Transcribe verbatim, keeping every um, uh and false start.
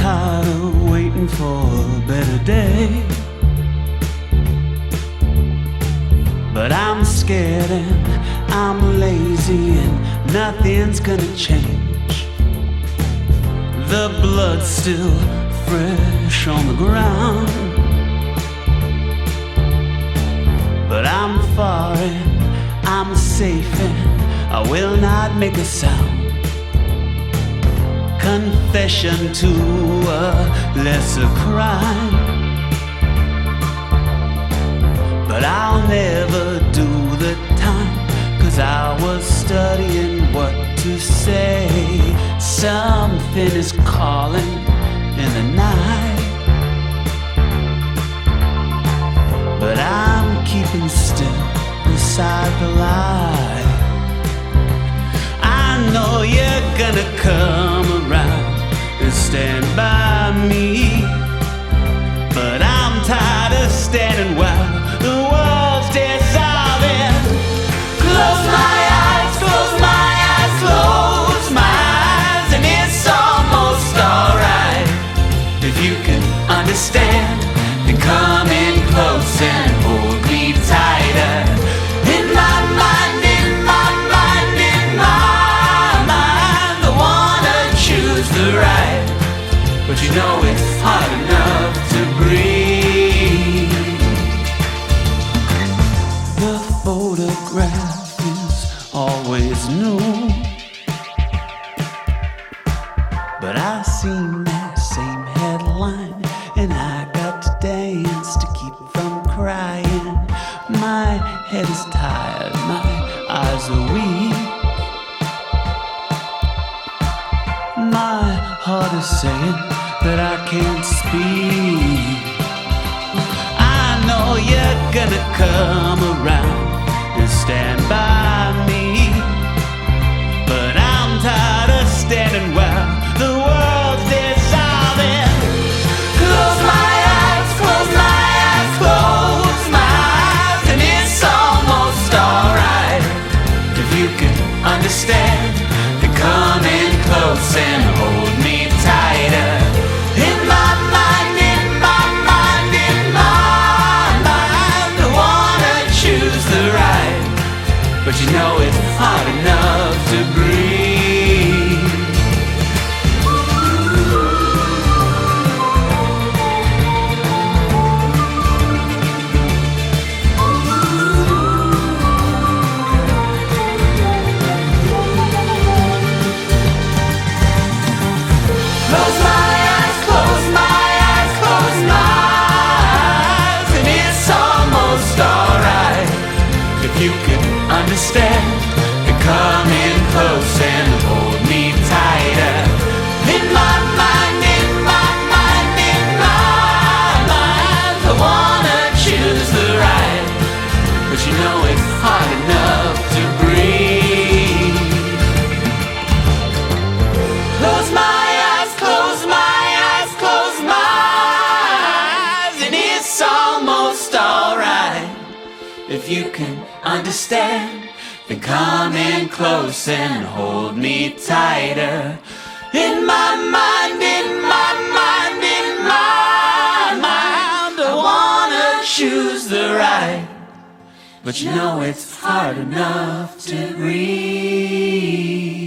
tired of waiting for a better day, but I'm scared and I'm lazy and nothing's gonna change. The blood's still fresh on the ground, but I'm far and I'm safe and I will not make a sound. Confession to a lesser crime, but I'll never do the time, 'cause I was studying what to say. Something is calling in the night, but I'm keeping still beside the light. I know you're gonna come around and stand by me, but I'm tired of standing while the world's dissolving. Close my eyes, close my eyes, close my eyes, and it's almost alright. If you can understand, then come in close and hold me tighter. In my mind, in my mind, in my mind, I wanna choose the right, but you know it's hard enough to breathe. The photograph is always new, but I seen that same headline and I got to dance to keep from crying. My head is tired, my eyes are weak, my heart is saying that I can't speak. I know you're gonna come around and stand by me, but I'm tired of standing while the world's dissolving. Close my eyes, close my eyes, close my eyes, and it's almost alright. If you can understand, then come in close and hold me tighter. In my mind, in my mind, in my mind, I wanna choose the right, but you know it's hard enough to breathe. Close my eyes, close my eyes, close my eyes, and it's almost alright. If you can understand, then come in close and hold me tighter. In my mind, in my mind, in my mind, I wanna choose the right, but you know it's hard enough to breathe. Close my eyes, close my eyes, close my eyes, and it's almost alright. If you can understand, then come in close and hold me tighter. In my mind, in my mind, in my mind, I wanna choose the right, but you know it's hard enough to breathe.